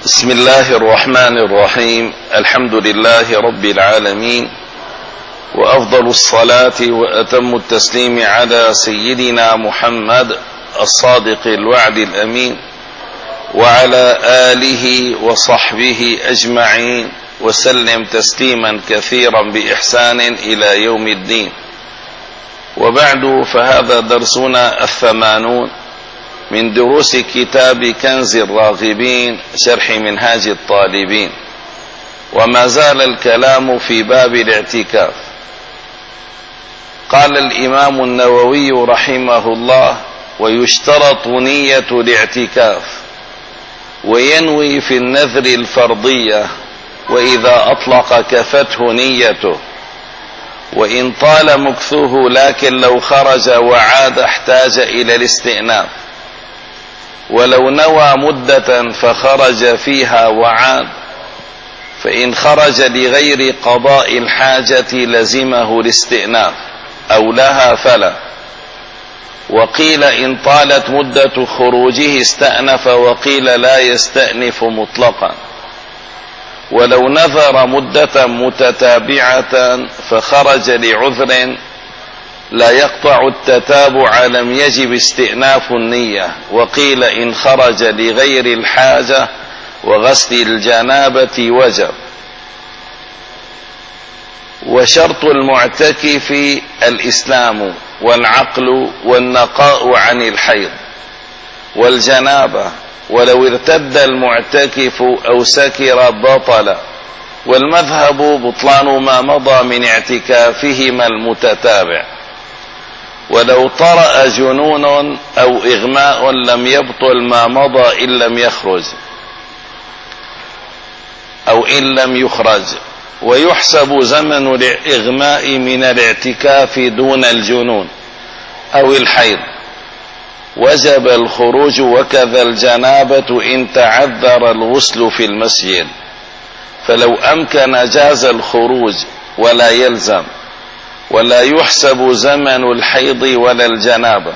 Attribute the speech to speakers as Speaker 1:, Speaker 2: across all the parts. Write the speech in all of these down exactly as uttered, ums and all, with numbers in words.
Speaker 1: بسم الله الرحمن الرحيم. الحمد لله رب العالمين، وأفضل الصلاة وأتم التسليم على سيدنا محمد الصادق الوعد الأمين، وعلى آله وصحبه أجمعين، وسلم تسليما كثيرا بإحسان إلى يوم الدين. وبعد، فهذا درسنا الثمانون من دروس كتاب كنز الراغبين شرح منهاج الطالبين، وما زال الكلام في باب الاعتكاف. قال الإمام النووي رحمه الله: ويشترط نية الاعتكاف، وينوي في النذر الفرضية، وإذا أطلق كفته نيته، وإن طال مكثه، لكن لو خرج وعاد احتاج إلى الاستئناف. ولو نوى مدة فخرج فيها وعاد، فإن خرج لغير قضاء الحاجة لزمه الاستئناف، أو لها فلا. وقيل إن طالت مدة خروجه استأنف، وقيل لا يستأنف مطلقا. ولو نذر مدة متتابعة فخرج لعذر لا يقطع التتابع لم يجب استئناف النية. وقيل إن خرج لغير الحاجة وغسل الجنابة وجب. وشرط المعتكف الإسلام والعقل والنقاء عن الحيض والجنابة، ولو ارتد المعتكف أو سكر بطل. والمذهب بطلان ما مضى من اعتكافهما المتتابع. ولو طرأ جنون أو إغماء لم يبطل ما مضى إن لم يخرج أو إن لم يخرج. ويحسب زمن الإغماء من الاعتكاف دون الجنون أو الحيض، وجب الخروج. وكذا الجنابة إن تعذر الغسل في المسجد، فلو أمكن جاز الخروج ولا يلزم. ولا يحسب زمن الحيض ولا الجنابة.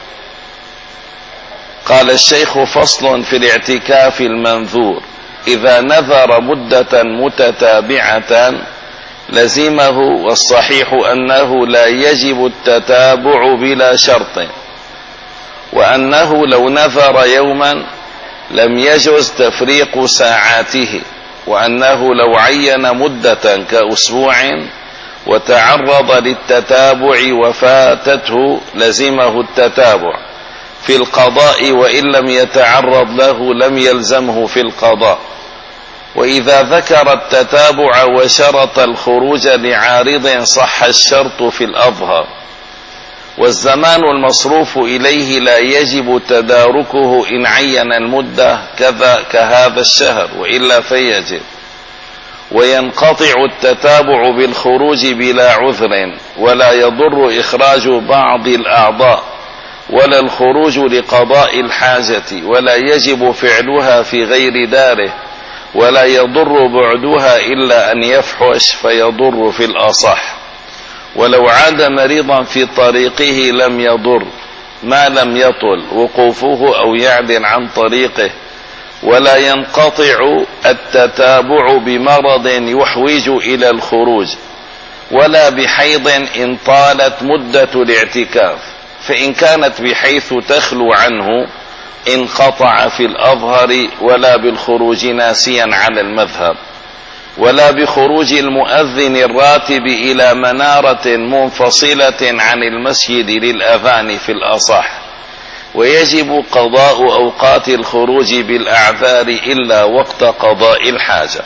Speaker 1: قال الشيخ: فصل في الاعتكاف المنذور: إذا نذر مدة متتابعة لزمه، والصحيح أنه لا يجب التتابع بلا شرط، وأنه لو نذر يوما لم يجوز تفريق ساعاته، وأنه لو عين مدة كأسبوع وتعرض للتتابع وفاتته لزمه التتابع في القضاء، وإن لم يتعرض له لم يلزمه في القضاء. وإذا ذكر التتابع وشرط الخروج لعارض صح الشرط في الأظهر. والزمان المصروف إليه لا يجب تداركه إن عين المدة كذا كهذا الشهر، وإلا فيجب. وينقطع التتابع بالخروج بلا عذر، ولا يضر إخراج بعض الأعضاء ولا الخروج لقضاء الحاجة، ولا يجب فعلها في غير داره، ولا يضر بعدها إلا أن يفحش فيضر في الأصح. ولو عاد مريضا في طريقه لم يضر ما لم يطل وقوفه أو يعدل عن طريقه. ولا ينقطع التتابع بمرض يحوج إلى الخروج، ولا بحيض إن طالت مدة الاعتكاف، فإن كانت بحيث تخلو عنه انقطع في الأظهر. ولا بالخروج ناسيا على المذهب. ولا بخروج المؤذن الراتب إلى منارة منفصلة عن المسجد للأذان في الأصح. ويجب قضاء أوقات الخروج بالأعذار إلا وقت قضاء الحاجة.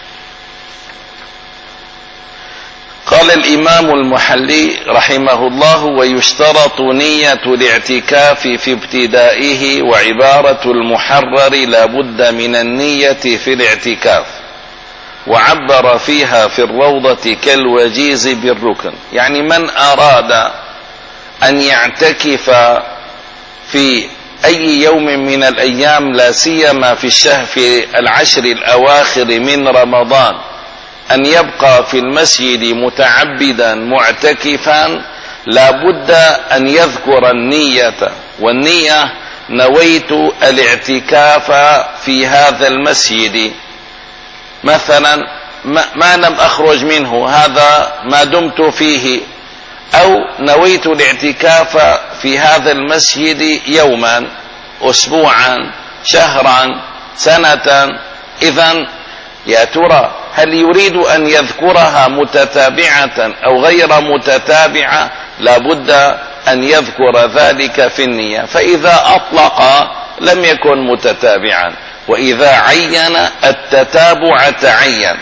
Speaker 1: قال الإمام المحلي رحمه الله: ويشترط نية الاعتكاف في ابتدائه، وعبارة المحرر لا بد من النية في الاعتكاف. وعبر فيها في الروضة كالوجيز بالركن، يعني من أراد أن يعتكف في أي يوم من الأيام، لا سيما في الشهر في العشر الأواخر من رمضان، أن يبقى في المسجد متعبدا معتكفا، لا بد أن يذكر النية. والنية نويت الاعتكاف في هذا المسجد مثلا، ما لم أخرج منه، هذا ما دمت فيه، أو نويت الاعتكاف في هذا المسجد يوما، أسبوعا، شهرا، سنة. إذن يا ترى هل يريد أن يذكرها متتابعة أو غير متتابعة؟ لابد أن يذكر ذلك في النية. فإذا أطلق لم يكن متتابعا، وإذا عين التتابع تعين.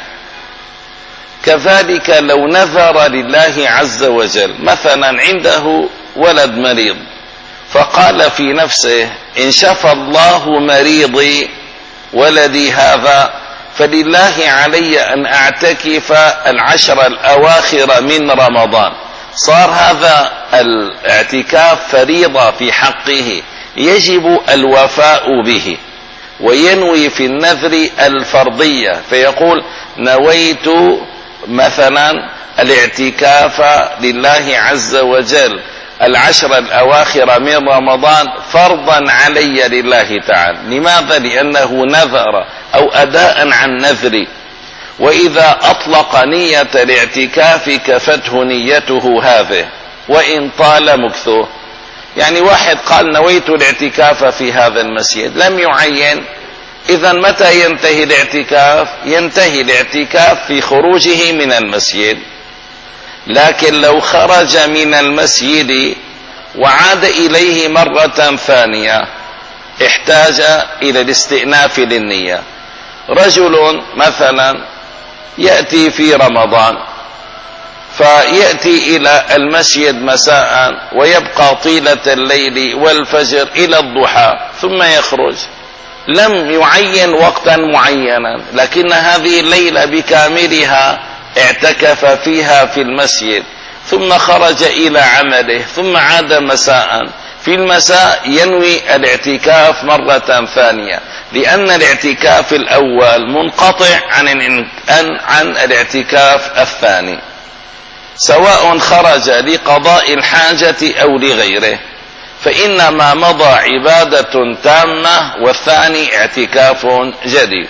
Speaker 1: كذلك لو نذر لله عز وجل مثلا عنده ولد مريض، فقال في نفسه إن شفى الله مريضي ولدي هذا فلله علي أن أعتكف العشر الأواخر من رمضان، صار هذا الاعتكاف فريضة في حقه يجب الوفاء به، وينوي في النذر الفرضية، فيقول نويت مثلا الاعتكاف لله عز وجل العشر الأواخر من رمضان فرضا علي لله تعالى. لماذا؟ لأنه نذر أو أداء عن نذري. وإذا أطلق نية الاعتكاف كفته نيته هذه وإن طال مكثه. يعني واحد قال نويت الاعتكاف في هذا المسجد، لم يعين، إذا متى ينتهي الاعتكاف؟ ينتهي الاعتكاف في خروجه من المسجد. لكن لو خرج من المسجد وعاد إليه مرة ثانية احتاج إلى الاستئناف للنية. رجل مثلا يأتي في رمضان فيأتي إلى المسجد مساء ويبقى طيلة الليل والفجر إلى الضحى ثم يخرج، لم يعين وقتا معينا، لكن هذه الليلة بكاملها اعتكف فيها في المسجد، ثم خرج إلى عمله، ثم عاد مساء. في المساء ينوي الاعتكاف مرة ثانية، لأن الاعتكاف الأول منقطع عن عن الاعتكاف الثاني، سواء خرج لقضاء الحاجة أو لغيره، فإنما مضى عبادة تامة والثاني اعتكاف جديد.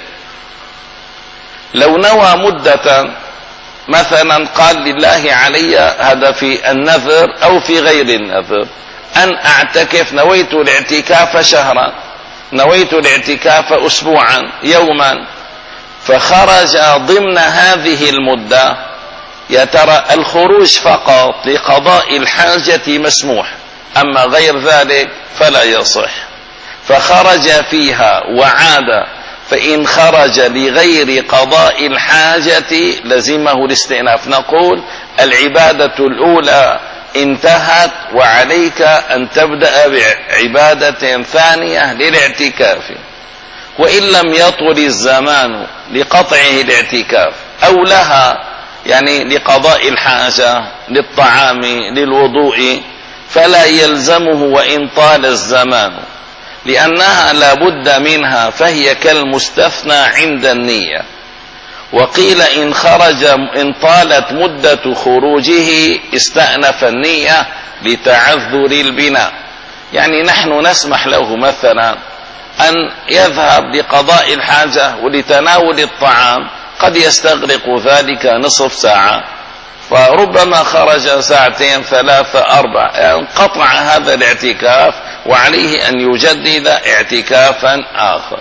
Speaker 1: لو نوى مدة مثلا قال لله علي، هذا في النذر أو في غير النذر، أن أعتكف، نويت الاعتكاف شهرا، نويت الاعتكاف أسبوعا، يوما، فخرج ضمن هذه المدة، يا ترى الخروج فقط لقضاء الحاجة مسموح، أما غير ذلك فلا يصح. فخرج فيها وعاد، فإن خرج لغير قضاء الحاجة لزمه الاستئناف. نقول العبادة الأولى انتهت وعليك أن تبدأ بعبادة ثانية للاعتكاف، وإن لم يطول الزمان لقطعه الاعتكاف أو لها، يعني لقضاء الحاجة، للطعام، للوضوء، فلا يلزمه وإن طال الزمان، لأنها لا بد منها، فهي كالمستثنى عند النية. وقيل إن خرج إن طالت مدة خروجه استأنف النية لتعذر البناء. يعني نحن نسمح له مثلا أن يذهب لقضاء الحاجة ولتناول الطعام، قد يستغرق ذلك نصف ساعة، فربما خرج ساعتين ثلاثة أربع، انقطع هذا الاعتكاف وعليه أن يجدد اعتكافا آخر.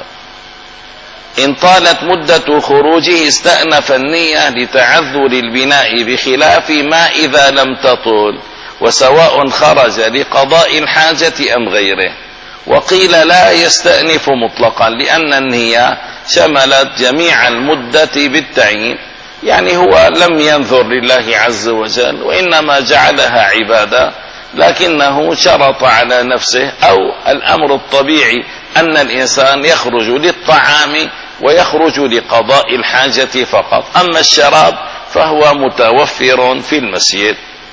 Speaker 1: إن طالت مدة خروجه استأنف النية لتعذر البناء، بخلاف ما إذا لم تطول، وسواء خرج لقضاء الحاجة أم غيره. وقيل لا يستأنف مطلقا، لأن النية شملت جميع المدة بالتعيين، يعني هو لم ينذر لله عز وجل وإنما جعلها عبادة، لكنه شرط على نفسه، أو الأمر الطبيعي أن الإنسان يخرج للطعام ويخرج لقضاء الحاجة فقط، أما الشراب فهو متوفر في المسجد.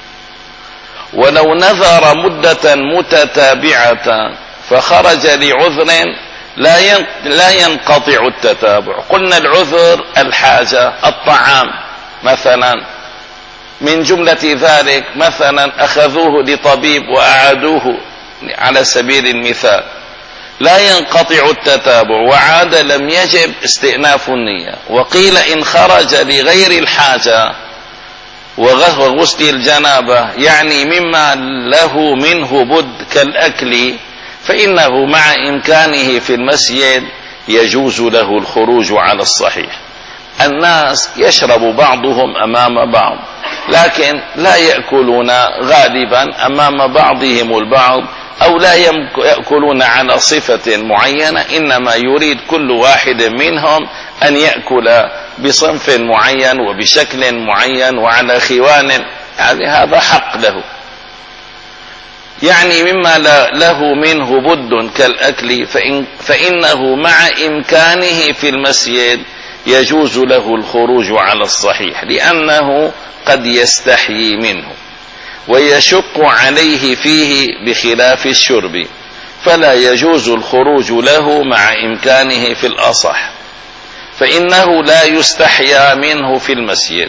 Speaker 1: ولو نذر مدة متتابعة فخرج لعذر لا ينقطع التتابع، قلنا العذر الحاجة، الطعام مثلا، من جملة ذلك مثلا أخذوه لطبيب وأعادوه على سبيل المثال، لا ينقطع التتابع، وعاد لم يجب استئناف النية. وقيل إن خرج لغير الحاجة وغسل الجنابة يعني مما له منه بد كالأكل، فإنه مع إمكانه في المسجد يجوز له الخروج على الصحيح. الناس يشرب بعضهم أمام بعض، لكن لا يأكلون غالبا أمام بعضهم البعض، أو لا يأكلون على صفة معينة، إنما يريد كل واحد منهم أن يأكل بصنف معين وبشكل معين وعلى خوان، يعني هذا حق له، يعني مما له منه بد كالأكل، فإن فإنه مع إمكانه في المسجد يجوز له الخروج على الصحيح، لأنه قد يستحيي منه ويشق عليه فيه بخلاف الشرب، فلا يجوز الخروج له مع إمكانه في الأصح، فإنه لا يستحيا منه في المسجد.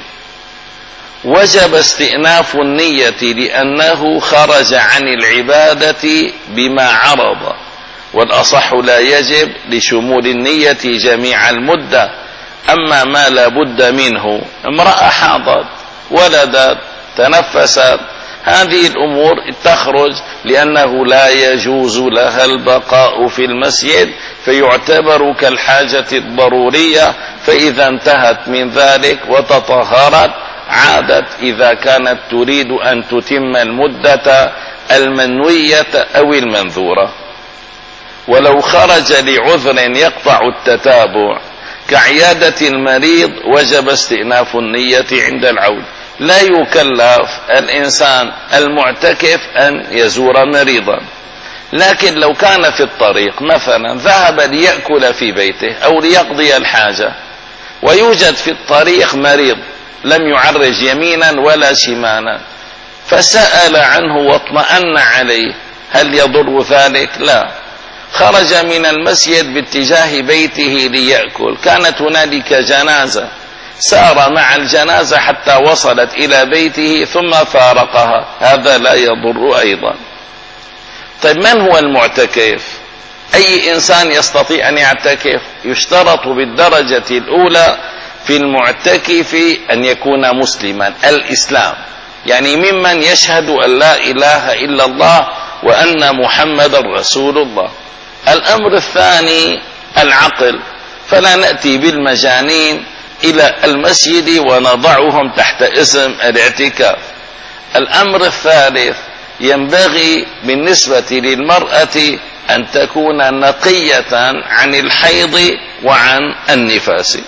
Speaker 1: وجب استئناف النية لأنه خرج عن العبادة بما عرض، والأصح لا يجب لشمول النية جميع المدة. أما ما لا بد منه، امرأة حاضت، ولدت، تنفست، هذه الأمور تخرج لأنه لا يجوز لها البقاء في المسجد، فيعتبر كالحاجة الضرورية، فإذا انتهت من ذلك وتطهرت عادت إذا كانت تريد أن تتم المدة المنوية أو المنذورة. ولو خرج لعذر يقطع التتابع كعيادة المريض وجب استئناف النية عند العود. لا يكلف الإنسان المعتكف أن يزور مريضا، لكن لو كان في الطريق مثلا ذهب ليأكل في بيته أو ليقضي الحاجة، ويوجد في الطريق مريض لم يعرج يمينا ولا شمالا، فسأل عنه واطمأن عليه، هل يضر ذلك؟ لا. خرج من المسجد باتجاه بيته ليأكل، كانت هنالك جنازة، سار مع الجنازة حتى وصلت إلى بيته ثم فارقها، هذا لا يضر أيضا. طيب من هو المعتكف؟ أي إنسان يستطيع أن يعتكف؟ يشترط بالدرجة الأولى في المعتكف أن يكون مسلما، الإسلام، يعني ممن يشهد أن لا إله إلا الله وأن محمد رسول الله. الأمر الثاني العقل، فلا نأتي بالمجانين إلى المسجد ونضعهم تحت اسم الاعتكاف. الأمر الثالث ينبغي بالنسبة للمرأة أن تكون نقية عن الحيض وعن النفاس.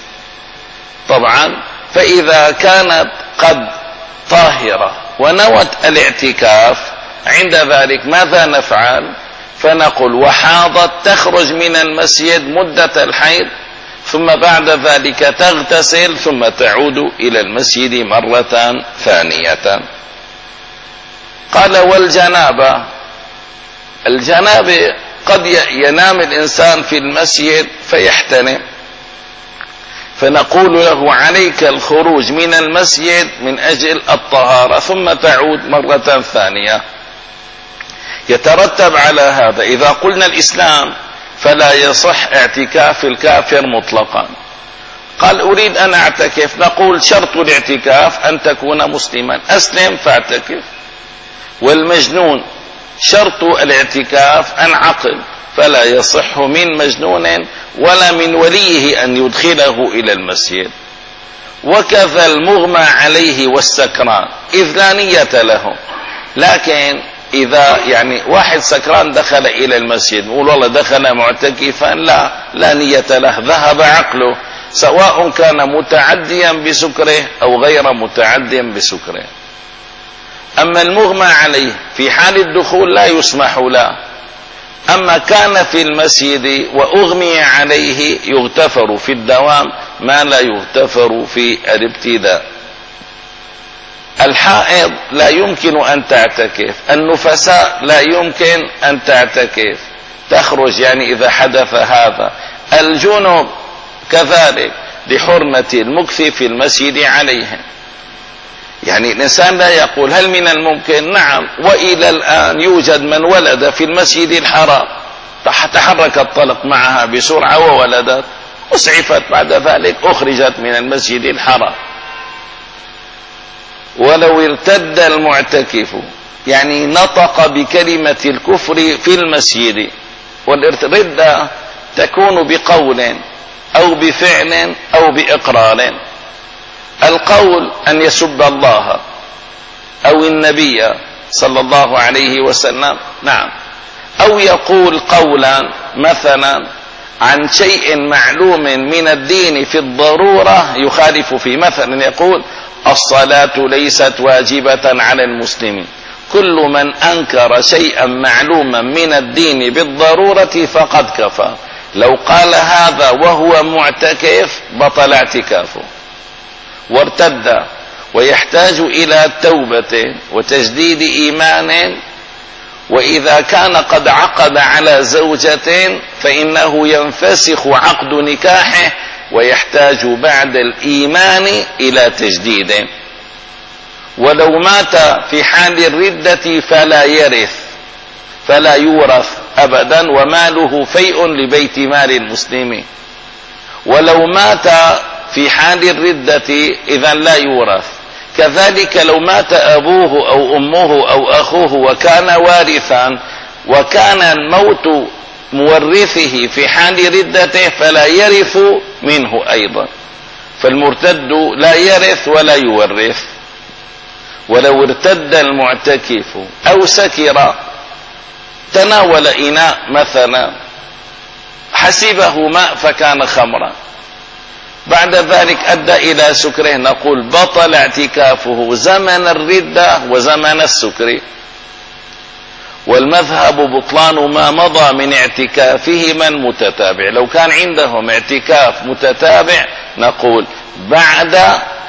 Speaker 1: طبعا فإذا كانت قد طاهرة ونوت الاعتكاف، عند ذلك ماذا نفعل؟ فنقول وحاضت تخرج من المسجد مدة الحيض، ثم بعد ذلك تغتسل ثم تعود إلى المسجد مرة ثانية. قال والجنابة، الجنابة قد ينام الإنسان في المسجد فيحتنم، فنقول له عليك الخروج من المسجد من أجل الطهارة ثم تعود مرة ثانية. يترتب على هذا إذا قلنا الإسلام فلا يصح اعتكاف الكافر مطلقا. قال أريد أن أعتكف، نقول شرط الاعتكاف أن تكون مسلما، أسلم فاعتكف. والمجنون شرط الاعتكاف أن عقل، فلا يصح من مجنون ولا من وليه أن يدخله إلى المسجد. وكذا المغمى عليه والسكران، إذ لا نية له. لكن إذا يعني واحد سكران دخل إلى المسجد، نقول والله دخل معتكفا، لا لا نية له، ذهب عقله، سواء كان متعديا بسكره أو غير متعديا بسكره. أما المغمى عليه في حال الدخول لا يسمح له، أما كان في المسجد وأغمي عليه يغتفر في الدوام ما لا يغتفر في الابتداء. الحائض لا يمكن أن تعتكف، النفساء لا يمكن أن تعتكف، تخرج يعني إذا حدث هذا. الجنوب كذلك لحرمة المكث في المسجد عليهم. يعني الإنسان لا يقول هل من الممكن؟ نعم، وإلى الآن يوجد من ولد في المسجد الحرام، تحرك الطلق معها بسرعة وولدت، أسعفت بعد ذلك أخرجت من المسجد الحرام. ولو ارتد المعتكف، يعني نطق بكلمة الكفر في المسجد، والردة تكون بقول أو بفعل أو بإقرار. القول أن يسب الله أو النبي صلى الله عليه وسلم، نعم، أو يقول قولا مثلا عن شيء معلوم من الدين في الضرورة يخالف فيه، مثلا يقول الصلاة ليست واجبة على المسلمين، كل من أنكر شيئا معلوما من الدين بالضرورة فقد كفر. لو قال هذا وهو معتكف بطل اعتكافه وارتد، ويحتاج إلى توبة وتجديد إيمان. وإذا كان قد عقد على زوجة فإنه ينفسخ عقد نكاحه ويحتاج بعد الإيمان إلى تجديد. ولو مات في حال الردة فلا يرث، فلا يورث أبدا، وماله فيء لبيت مال المسلمين. ولو مات في حال الردة إذن لا يورث. كذلك لو مات أبوه أو أمه أو أخوه وكان وارثا، وكان الموت مورثه في حال ردته فلا يرث منه أيضا، فالمرتد لا يرث ولا يورث. ولو ارتد المعتكف أو سكر، تناول إناء مثلا حسبه ماء فكان خمرا، بعد ذلك أدى إلى سكره، نقول بطل اعتكافه زمن الردة وزمن السكر. والمذهب بطلان ما مضى من اعتكافهما المتتابع. لو كان عندهم اعتكاف متتابع نقول بعد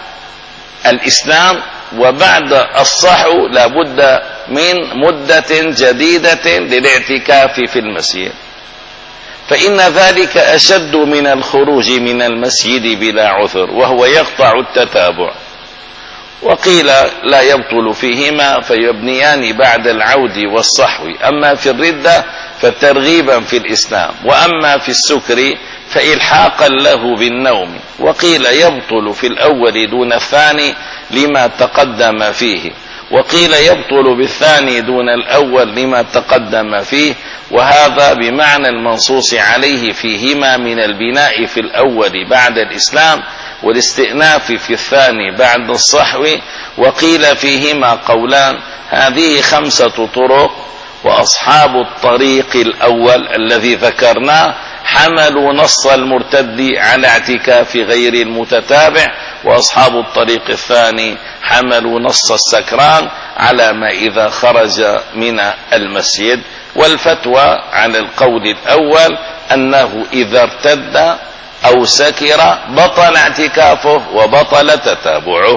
Speaker 1: الإسلام وبعد الصحو لابد من مدة جديدة للاعتكاف في المسجد، فإن ذلك أشد من الخروج من المسجد بلا عذر، وهو يقطع التتابع. وقيل لا يبطل فيهما فيبنيان بعد العود والصحو. أما في الردة فترغيبا في الإسلام، وأما في السكر فإلحاقا له بالنوم. وقيل يبطل في الأول دون الثاني لما تقدم فيه، وقيل يبطل بالثاني دون الأول لما تقدم فيه، وهذا بمعنى المنصوص عليه فيهما من البناء في الأول بعد الإسلام والاستئناف في الثاني بعد الصحو. وقيل فيهما قولان، هذه خمسة طرق، وأصحاب الطريق الأول الذي ذكرناه حملوا نص المرتد على اعتكاف غير المتتابع، وأصحاب الطريق الثاني حملوا نص السكران على ما إذا خرج من المسجد. والفتوى على القول الأول أنه إذا ارتد أو سكر بطل اعتكافه وبطل تتابعه.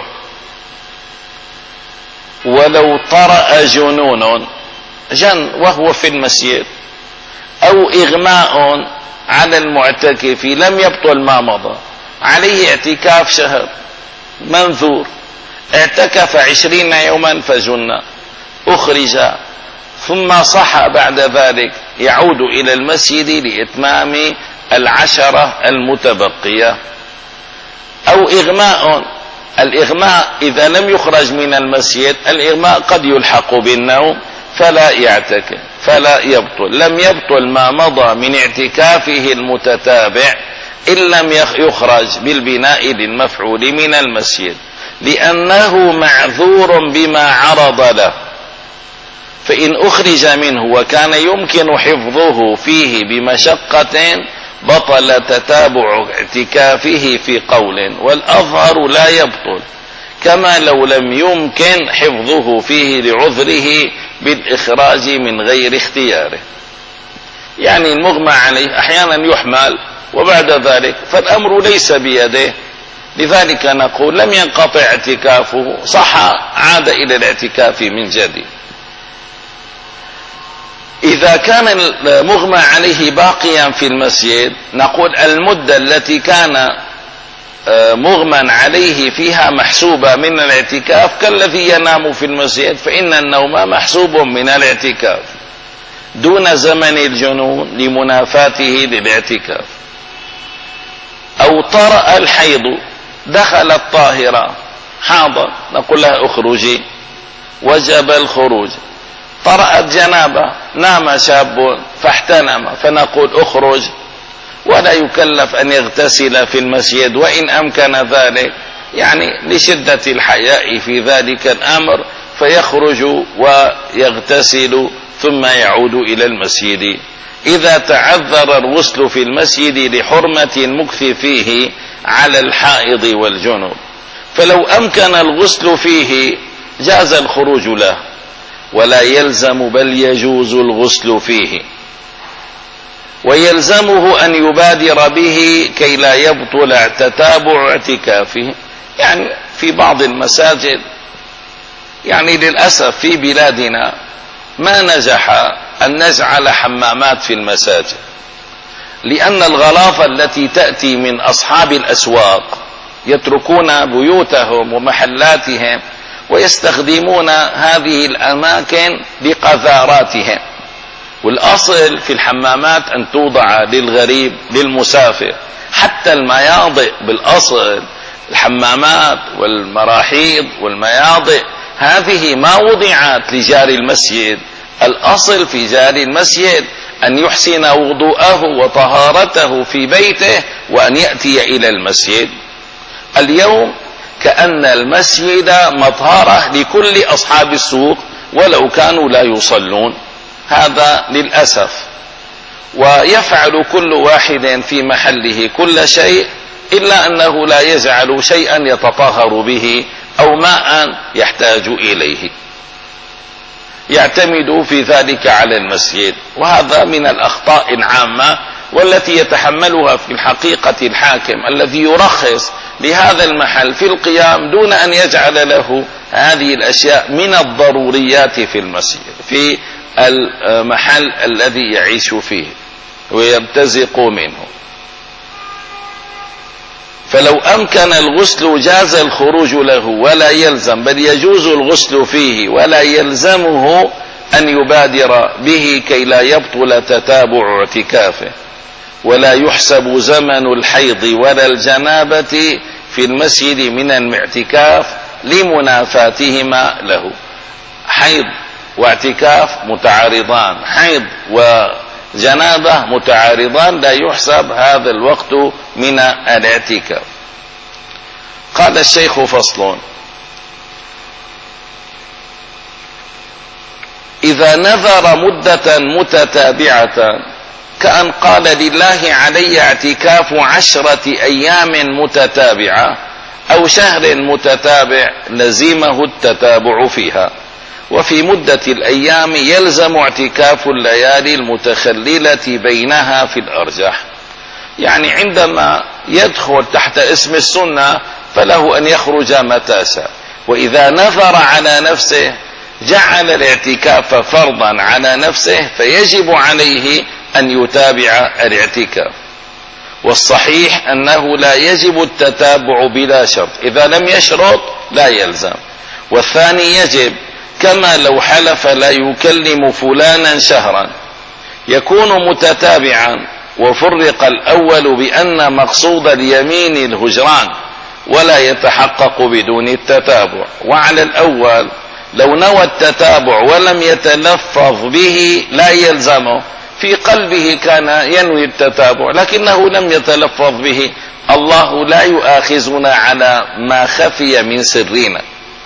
Speaker 1: ولو طرأ جنون، جن وهو في المسجد، أو إغماء على المعتكف لم يبطل ما مضى، عليه اعتكاف شهر منذور، اعتكف عشرين يوما فجن، أخرج ثم صح بعد ذلك، يعود إلى المسجد لإتمام العشرة المتبقية. أو إغماء، الإغماء إذا لم يخرج من المسجد، الإغماء قد يلحق بالنوم فلا يعتكف فلا يبطل، لم يبطل ما مضى من اعتكافه المتتابع إن لم يخرج بالبناء للمفعول من المسجد، لأنه معذور بما عرض له. فإن أخرج منه وكان يمكن حفظه فيه بمشقة بطل تتابع اعتكافه في قول، والأظهر لا يبطل، كما لو لم يمكن حفظه فيه لعذره بالإخراج من غير اختياره. يعني المغمى عليه أحيانا يحمل وبعد ذلك فالأمر ليس بيده، لذلك نقول لم ينقطع اعتكافه، صح، عاد إلى الاعتكاف من جديد. إذا كان المغمى عليه باقيا في المسجد نقول المدة التي كان مغمى عليه فيها محسوبة من الاعتكاف كالذي ينام في المسجد، فإن النوم محسوب من الاعتكاف. دون زمن الجنون لمنافاته للاعتكاف. أو طرأ الحيض، دخلت طاهرة حاضر، نقول لها اخرجي، وجب الخروج. طرأت جنابة، نام شاب فاحتلم، فنقول اخرج، ولا يكلف أن يغتسل في المسجد وإن أمكن ذلك، يعني لشدة الحياء في ذلك الأمر، فيخرج ويغتسل ثم يعود إلى المسجد. إذا تعذر الغسل في المسجد لحرمة المكث فيه على الحائض والجنوب، فلو أمكن الغسل فيه جاز الخروج له، ولا يلزم بل يجوز الغسل فيه، ويلزمه أن يبادر به كي لا يبطل تتابع اعتكافه. يعني في بعض المساجد، يعني للأسف في بلادنا ما نجح أن نجعل حمامات في المساجد، لأن الغلاظة التي تأتي من أصحاب الأسواق يتركون بيوتهم ومحلاتهم ويستخدمون هذه الأماكن لقذاراتهم. والأصل في الحمامات أن توضع للغريب للمسافر. حتى المياضئ بالأصل، الحمامات والمراحيض والمياضئ هذه ما وضعت لجار المسجد. الأصل في جار المسجد أن يحسن وضوءه وطهارته في بيته وأن يأتي إلى المسجد. اليوم كأن المسجد مطهرة لكل أصحاب السوق ولو كانوا لا يصلون، هذا للأسف. ويفعل كل واحد في محله كل شيء، إلا أنه لا يجعل شيئا يتطهر به أو ماء يحتاج إليه، يعتمد في ذلك على المسجد. وهذا من الأخطاء العامة والتي يتحملها في الحقيقة الحاكم الذي يرخص لهذا المحل في القيام دون أن يجعل له هذه الأشياء من الضروريات في المسجد، في المحل الذي يعيش فيه ويمتزق منه. فلو أمكن الغسل جاز الخروج له ولا يلزم، بل يجوز الغسل فيه ولا يلزمه أن يبادر به كي لا يبطل تتابع اعتكافه. ولا يحسب زمن الحيض ولا الجنابة في المسجد من الاعتكاف لمنافاتهما له. حيض واعتكاف متعارضان، حيض وجنابة متعارضان، لا يحسب هذا الوقت من الاعتكاف. قال الشيخ: فصل: إذا نذر مدة متتابعة، كأن قال لله علي اعتكاف عشرة أيام متتابعة أو شهر متتابع، لزمه التتابع فيها. وفي مدة الأيام يلزم اعتكاف الليالي المتخللة بينها في الأرجح. يعني عندما يدخل تحت اسم السنة فله أن يخرج متى شاء، وإذا نذر على نفسه جعل الاعتكاف فرضا على نفسه فيجب عليه أن يتابع الاعتكاف. والصحيح أنه لا يجب التتابع بلا شرط، إذا لم يشرط لا يلزم. والثاني يجب، كما لو حلف لا يكلم فلانا شهرا، يكون متتابعا، وفرق الأول بأن مقصود اليمين الهجران ولا يتحقق بدون التتابع. وعلى الأول لو نوى التتابع ولم يتلفظ به لا يلزمه، في قلبه كان ينوي التتابع لكنه لم يتلفظ به، الله لا يؤاخذنا على ما خفي من سرنا.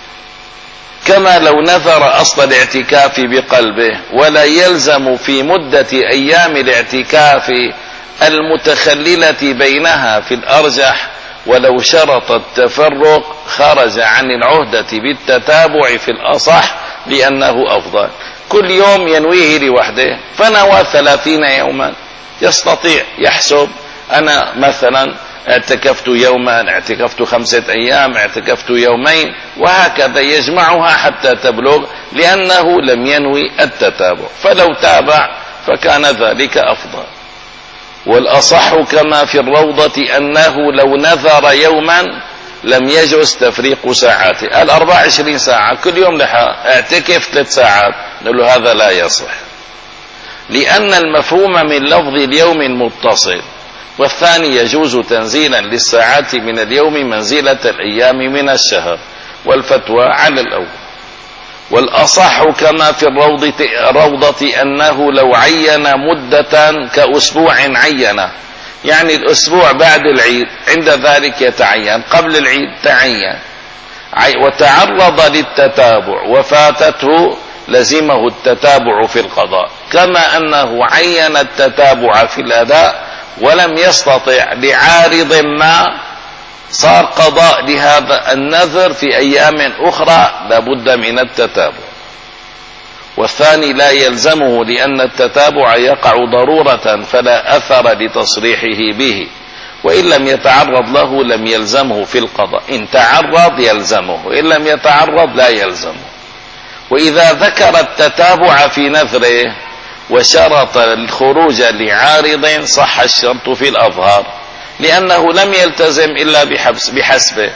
Speaker 1: كما لو نذر أصل الاعتكاف بقلبه، ولا يلزم في مدة أيام الاعتكاف المتخللة بينها في الأرجح، ولو شرط التفرق خرج عن العهدة بالتتابع في الأصح لأنه أفضل. كل يوم ينويه لوحده، فنوى ثلاثين يوما، يستطيع يحسب أنا مثلا اعتكفت يوما، اعتكفت خمسة أيام، اعتكفت يومين، وهكذا يجمعها حتى تبلغ، لأنه لم ينوي التتابع. فلو تابع فكان ذلك أفضل. والأصح كما في الروضة أنه لو نذر يوما لم يجوز تفريق ساعاته. الأربع عشرين ساعة كل يوم لها اعتكف ثلاث ساعات، نقول له هذا لا يصح. لأن المفهوم من لفظ اليوم متصل، والثاني يجوز تنزيلا للساعات من اليوم منزلة الأيام من الشهر، والفتوى على الأول. والأصح كما في الروضة, الروضة أنه لو عين مدة كأسبوع عينه، يعني الأسبوع بعد العيد عند ذلك يتعين، قبل العيد تعين وتعرض للتتابع وفاتته لزمه التتابع في القضاء، كما أنه عين التتابع في الأداء ولم يستطع لعارض ما صار قضاء لهذا النذر في أيام أخرى لابد من التتابع. والثاني لا يلزمه لأن التتابع يقع ضرورة فلا أثر لتصريحه به، وإن لم يتعرض له لم يلزمه في القضاء، إن تعرض يلزمه وإن لم يتعرض لا يلزمه. وإذا ذكر التتابع في نذره وشرط الخروج لعارض صح الشرط في الأظهار، لأنه لم يلتزم إلا بحبس بحسبه.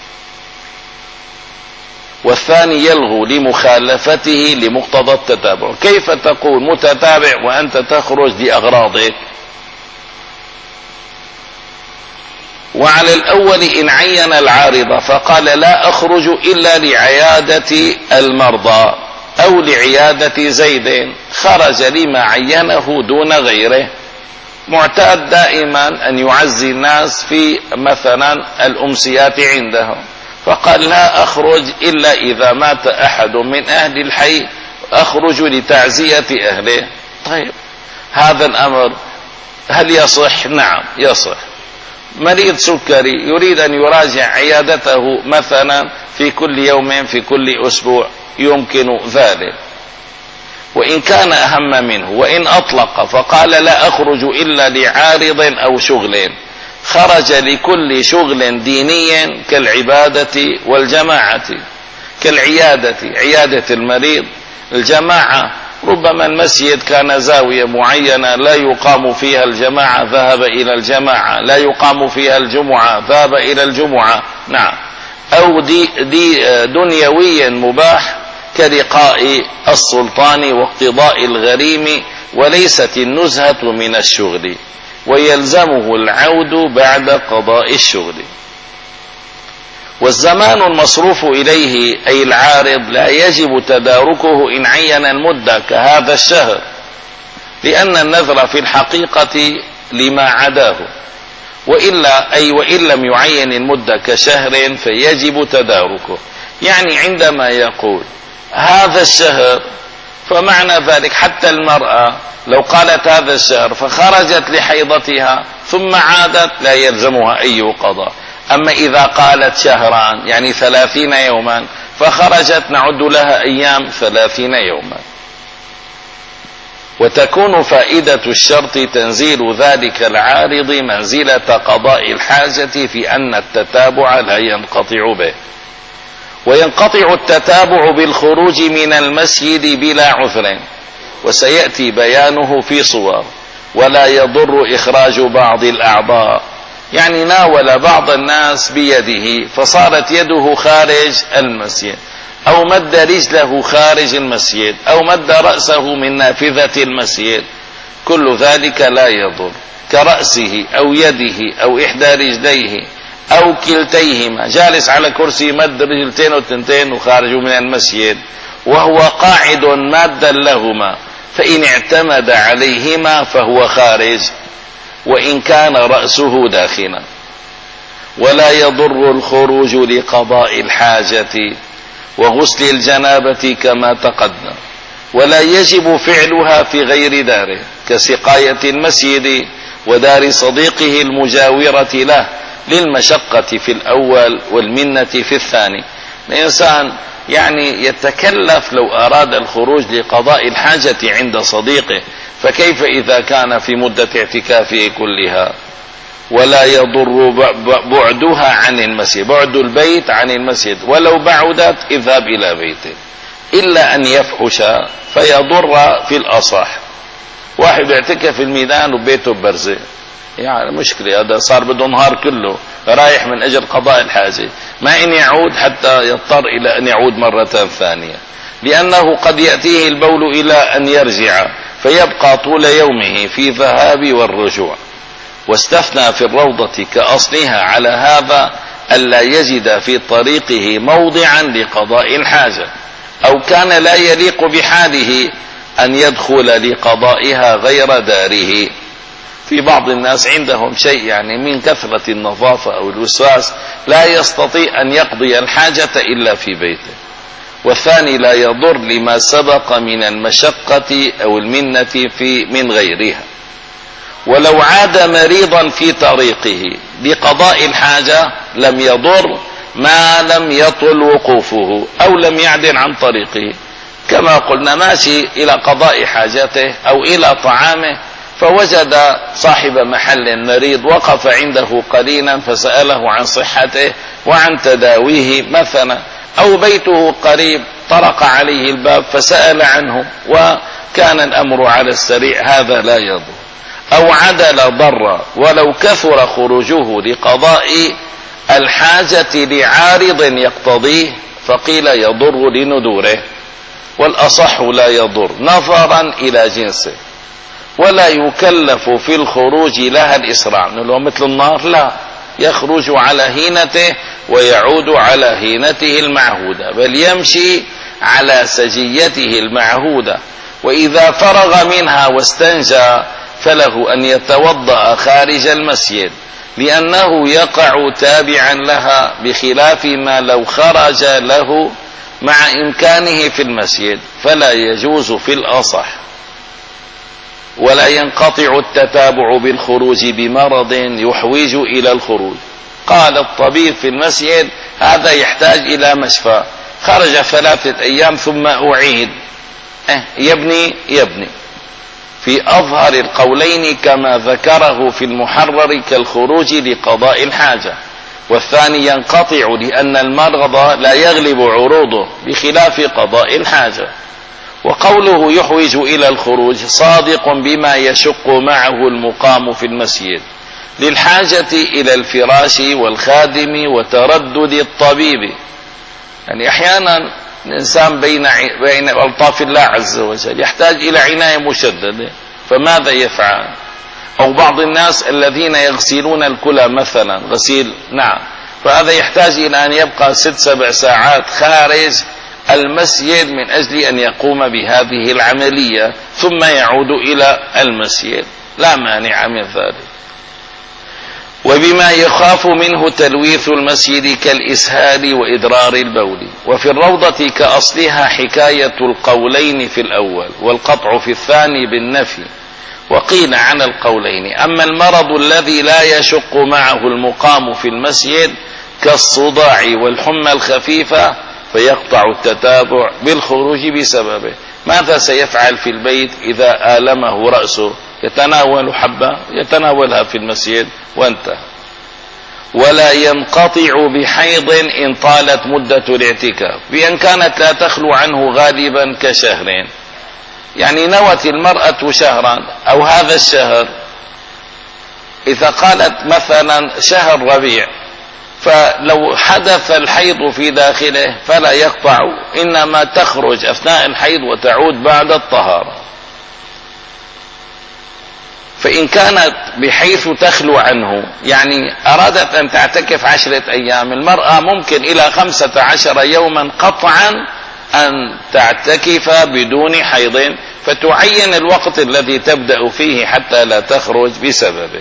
Speaker 1: والثاني يلغو لمخالفته لمقتضى التتابع. كيف تقول متتابع وأنت تخرج لأغراضك؟ وعلى الأول إن عين العارضة فقال لا أخرج إلا لعيادة المرضى أو لعيادة زيد، خرج لما عينه دون غيره. معتاد دائما أن يعزي الناس في مثلا الأمسيات عندهم، فقال لا أخرج إلا إذا مات أحد من أهل الحي أخرج لتعزية أهله. طيب هذا الأمر هل يصح؟ نعم يصح. مريض سكري يريد أن يراجع عيادته مثلا في كل يوم في كل أسبوع، يمكن ذلك وإن كان أهم منه. وإن أطلق فقال لا أخرج إلا لعارض أو شغل، خرج لكل شغل ديني كالعبادة والجماعة. كالعيادة، عيادة المريض، الجماعة ربما المسجد كان زاوية معينة لا يقام فيها الجماعة ذهب إلى الجماعة، لا يقام فيها الجمعة ذهب إلى الجمعة. نعم. أو دي, دي دنيوي مباح كلقاء السلطان واقتضاء الغريم، وليست النزهة من الشغل، ويلزمه العود بعد قضاء الشغل. والزمان المصروف إليه أي العارض لا يجب تداركه إن عين المدة كهذا الشهر، لأن النذر في الحقيقة لما عداه، وإلا أي وإن لم يعين المدة كشهر فيجب تداركه. يعني عندما يقول هذا الشهر فمعنى ذلك حتى المرأة لو قالت هذا الشهر فخرجت لحيضتها ثم عادت لا يلزمها أي قضاء. أما إذا قالت شهران يعني ثلاثين يوما فخرجت نعد لها أيام ثلاثين يوما. وتكون فائدة الشرط تنزيل ذلك العارض منزلة قضاء الحاجة في أن التتابع لا ينقطع به. وينقطع التتابع بالخروج من المسجد بلا عذر، وسيأتي بيانه في صور. ولا يضر إخراج بعض الأعضاء، يعني ناول بعض الناس بيده فصارت يده خارج المسجد، أو مد رجله خارج المسجد، أو مد رأسه من نافذة المسجد، كل ذلك لا يضر، كرأسه أو يده أو إحدى رجليه أو كلتيهما، جالس على كرسي مد رجلتين وتنتين وخارج من المسجد وهو قاعد مادا لهما، فإن اعتمد عليهما فهو خارج وإن كان رأسه داخلا. ولا يضر الخروج لقضاء الحاجة وغسل الجنابة كما تقدم، ولا يجب فعلها في غير داره كسقاية المسجد ودار صديقه المجاورة له، للمشقة في الأول والمنة في الثاني. الإنسان يعني يتكلف لو أراد الخروج لقضاء الحاجة عند صديقه، فكيف إذا كان في مدة اعتكافه كلها؟ ولا يضر بعدها عن المسجد، بعد البيت عن المسجد ولو بعدت اذهب إلى بيته، إلا أن يفحش فيضر في الأصح. واحد يعتكف في الميدان وبيته ببرزة، يعني مشكلة، هذا صار بده نهار كله رايح من أجل قضاء الحاجة، ما إن يعود حتى يضطر إلى أن يعود مرة ثانية، لأنه قد يأتيه البول إلى أن يرجع، فيبقى طول يومه في الذهاب والرجوع. واستثنى في الروضة كأصلها على هذا ألا يجد في طريقه موضعا لقضاء الحاجة، أو كان لا يليق بحاله أن يدخل لقضائها غير داره. في بعض الناس عندهم شيء يعني من كثرة النظافة أو الوسواس لا يستطيع أن يقضي الحاجة إلا في بيته. والثاني لا يضر لما سبق من المشقة أو المنة في من غيرها. ولو عاد مريضا في طريقه لقضاء الحاجة لم يضر ما لم يطل وقوفه أو لم يعدل عن طريقه، كما قلنا ماشي إلى قضاء حاجته أو إلى طعامه فوجد صاحب محل مريض وقف عنده قليلا فسأله عن صحته وعن تداويه مثلا، أو بيته قريب طرق عليه الباب فسأل عنه وكان الأمر على السريع، هذا لا يضر. أو عدل ضر ولو كثر خروجه لقضاء الحاجة لعارض يقتضيه فقيل يضر لندوره، والأصح لا يضر نظرا إلى جنسه، ولا يكلف في الخروج لها الإسراع. نقول مثل النار لا، يخرج على هينته ويعود على هينته المعهودة، بل يمشي على سجيته المعهودة. وإذا فرغ منها واستنجى فله أن يتوضأ خارج المسجد، لأنه يقع تابعا لها، بخلاف ما لو خرج له مع إمكانه في المسجد فلا يجوز في الأصح. ولا ينقطع التتابع بالخروج بمرض يحوج إلى الخروج. قال الطبيب في المسجد هذا يحتاج إلى مشفى، خرج ثلاثة أيام ثم أعيد، اه يبني يبني في أظهر القولين كما ذكره في المحرر كالخروج لقضاء الحاجة. والثاني ينقطع لأن المرض لا يغلب عروضه بخلاف قضاء الحاجة. وقوله يحوج إلى الخروج صادق بما يشق معه المقام في المسجد للحاجة إلى الفراش والخادم وتردد الطبيب. يعني أحيانا الإنسان بين بين ألطاف الله عز وجل يحتاج إلى عناية مشددة، فماذا يفعل؟ أو بعض الناس الذين يغسلون الكلى مثلا غسيل، نعم، فهذا يحتاج إلى أن يبقى ست سبع ساعات خارج المسجد من أجل أن يقوم بهذه العملية ثم يعود إلى المسجد، لا مانع من ذلك. وبما يخاف منه تلويث المسجد كالإسهال وإدرار البول. وفي الروضة كأصلها حكاية القولين في الأول والقطع في الثاني بالنفي. وقيل عن القولين: أما المرض الذي لا يشق معه المقام في المسجد كالصداع والحمى الخفيفة فيقطع التتابع بالخروج بسببه. ماذا سيفعل في البيت إذا آلمه رأسه؟ يتناول حبة يتناولها في المسجد وانتهى. ولا ينقطع بحيض إن طالت مدة الاعتكاف، بأن كانت لا تخلو عنه غالبا كشهرين. يعني نوت المرأة شهرا أو هذا الشهر، إذا قالت مثلا شهر ربيع فلو حدث الحيض في داخله فلا يقطع، إنما تخرج أثناء الحيض وتعود بعد الطهارة. فإن كانت بحيث تخلو عنه، يعني أرادت أن تعتكف عشرة أيام، المرأة ممكن إلى خمسة عشر يوما قطعا أن تعتكف بدون حيض، فتعين الوقت الذي تبدأ فيه حتى لا تخرج بسببه.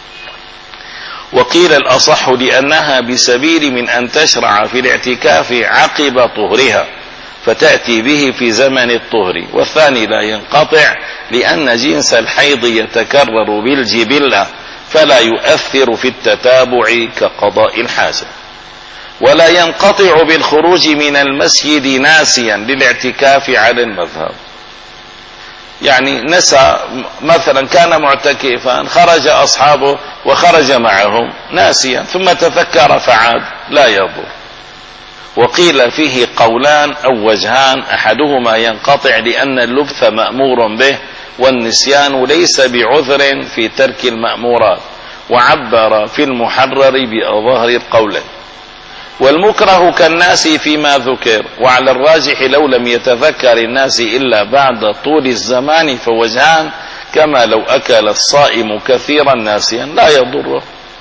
Speaker 1: وقيل الأصح لأنها بسبيل من أن تشرع في الاعتكاف عقب طهرها فتأتي به في زمن الطهر. والثاني لا ينقطع لأن جنس الحيض يتكرر بالجبلة فلا يؤثر في التتابع كقضاء الحاجة. ولا ينقطع بالخروج من المسجد ناسيا للاعتكاف على المذهب. يعني نسى مثلا كان معتكفا خرج أصحابه وخرج معهم ناسيا ثم تذكر فعاد، لا يضر. وقيل فيه قولان أو وجهان: أحدهما ينقطع لأن اللبث مأمور به والنسيان ليس بعذر في ترك المأمورات، وعبر في المحرر بأظهر القولين. والمكره كالناس فيما ذكر، وعلى الراجح لو لم يتذكر الناس إلا بعد طول الزمان فوجهان، كما لو أكل الصائم كثيرا ناسيا لا يضره.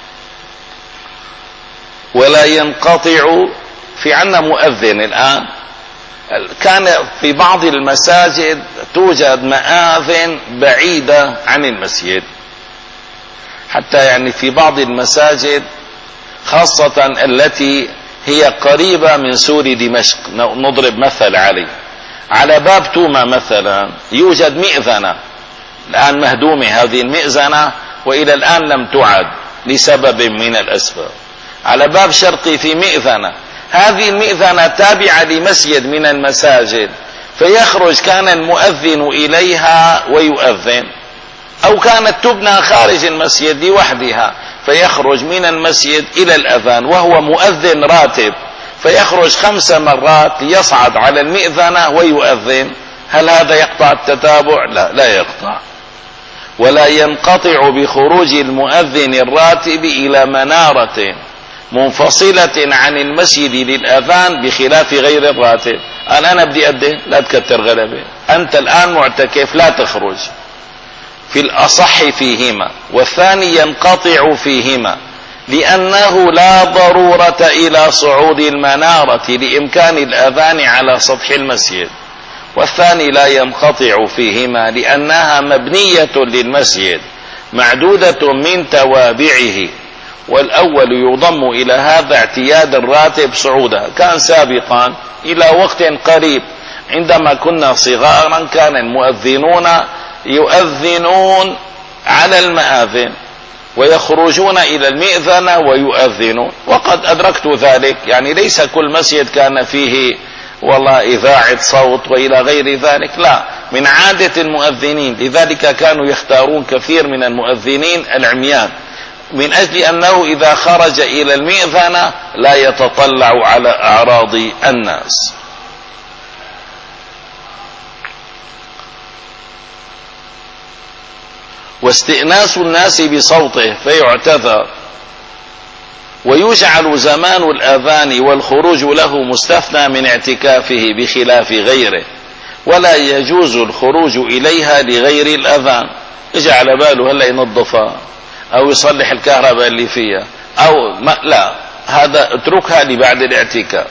Speaker 1: ولا ينقطع. في عنا مؤذن الآن، كان في بعض المساجد توجد مآذن بعيدة عن المسجد، حتى يعني في بعض المساجد خاصة التي هي قريبة من سور دمشق، نضرب مثل عليه، على باب توما مثلا يوجد مئذنة الآن مهدومة هذه المئذنة، وإلى الآن لم تعد لسبب من الأسباب. على باب شرقي في مئذنة، هذه المئذنة تابعة لمسجد من المساجد، فيخرج كان المؤذن إليها ويؤذن، أو كانت تبنى خارج المسجد لوحدها، فيخرج من المسجد إلى الأذان وهو مؤذن راتب، فيخرج خمس مرات يصعد على المئذنة ويؤذن. هل هذا يقطع التتابع؟ لا، لا يقطع. ولا ينقطع بخروج المؤذن الراتب إلى منارة منفصلة عن المسجد للأذان بخلاف غير الراتب. أنا أنا بدي أدين، لا تكتر غلبة، أنت الآن معتكف لا تخرج، في الأصح فيهما. والثاني ينقطع فيهما لأنه لا ضرورة إلى صعود المنارة لإمكان الأذان على سطح المسجد، والثاني لا ينقطع فيهما لأنها مبنية للمسجد معدودة من توابعه، والأول يضم إلى هذا اعتياد الراتب صعودها. كان سابقا إلى وقت قريب عندما كنا صغارا كان المؤذنون يؤذنون على المآذن ويخرجون إلى المئذنة ويؤذنون، وقد أدركت ذلك، يعني ليس كل مسجد كان فيه والله إذاعة صوت وإلى غير ذلك، لا، من عادة المؤذنين. لذلك كانوا يختارون كثير من المؤذنين العميان، من أجل أنه إذا خرج إلى المئذنة لا يتطلع على أعراض الناس. واستئناس الناس بصوته فيعتذر. ويجعل زمان الأذان والخروج له مستثنى من اعتكافه بخلاف غيره، ولا يجوز الخروج إليها لغير الأذان. يجي على باله هلا ينظفها أو يصلح الكهرباء اللي فيها أو ما، لا، هذا اتركها لبعد الاعتكاف.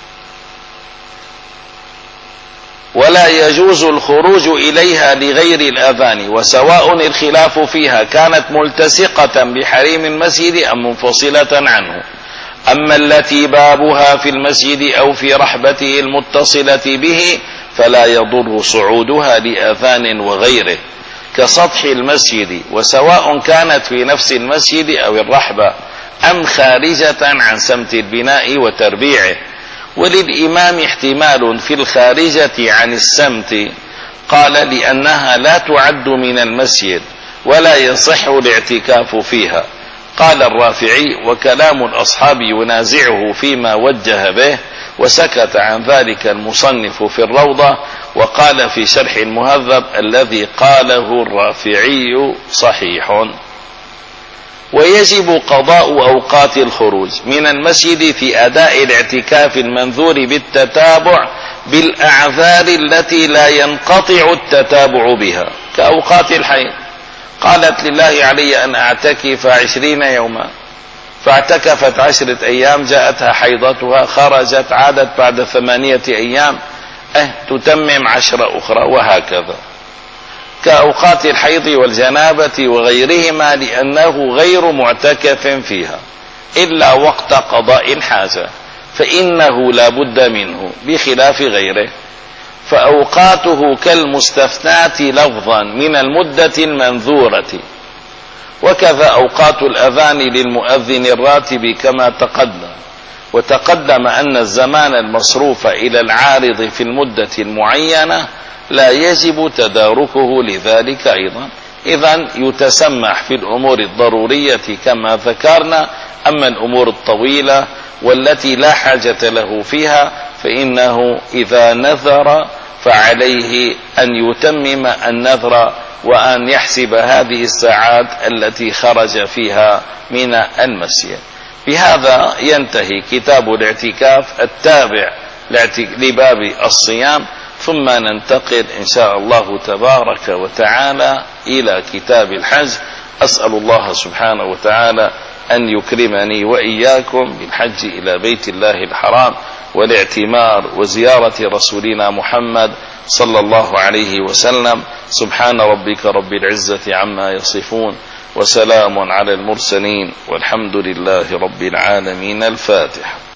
Speaker 1: ولا يجوز الخروج إليها لغير الأذان، وسواء الخلاف فيها كانت ملتصقة بحريم المسجد أم منفصلة عنه. أما التي بابها في المسجد أو في رحبته المتصلة به فلا يضر صعودها لأذان وغيره كسطح المسجد، وسواء كانت في نفس المسجد أو الرحبة أم خارجة عن سمت البناء وتربيعه. وللإمام احتمال في الخارجة عن السمت، قال لأنها لا تعد من المسجد ولا يصح الاعتكاف فيها. قال الرافعي: وكلام الأصحاب ينازعه فيما وجه به، وسكت عن ذلك المصنف في الروضة، وقال في شرح المهذب: الذي قاله الرافعي صحيح. ويجب قضاء أوقات الخروج من المسجد في أداء الاعتكاف المنذور بالتتابع بالأعذار التي لا ينقطع التتابع بها، كأوقات الحيض. قالت: لله علي أن أعتكف عشرين يوما، فاعتكفت عشرة أيام، جاءتها حيضتها، خرجت، عادت بعد ثمانية أيام، أه تتمم عشرة أخرى، وهكذا. كأوقات الحيض والجنابة وغيرهما، لأنه غير معتكف فيها إلا وقت قضاء الحاجة، فإنه لا بد منه بخلاف غيره. فأوقاته كالمستثناة لفظا من المدة المنذورة. وكذا أوقات الأذان للمؤذن الراتب كما تقدم. وتقدم أن الزمان المصروف إلى العارض في المدة المعينة لا يجب تداركه لذلك أيضا. إذن يتسمح في الأمور الضرورية كما ذكرنا، أما الأمور الطويلة والتي لا حاجة له فيها فإنه إذا نذر فعليه أن يتمم النذر وأن يحسب هذه الساعات التي خرج فيها من المسجد. بهذا ينتهي كتاب الاعتكاف التابع لباب الصيام، ثم ننتقل إن شاء الله تبارك وتعالى إلى كتاب الحج. أسأل الله سبحانه وتعالى أن يكرمني وإياكم بالحج إلى بيت الله الحرام والاعتمار وزيارة رسولنا محمد صلى الله عليه وسلم. سبحان ربك رب العزة عما يصفون، وسلام على المرسلين، والحمد لله رب العالمين. الفاتحة.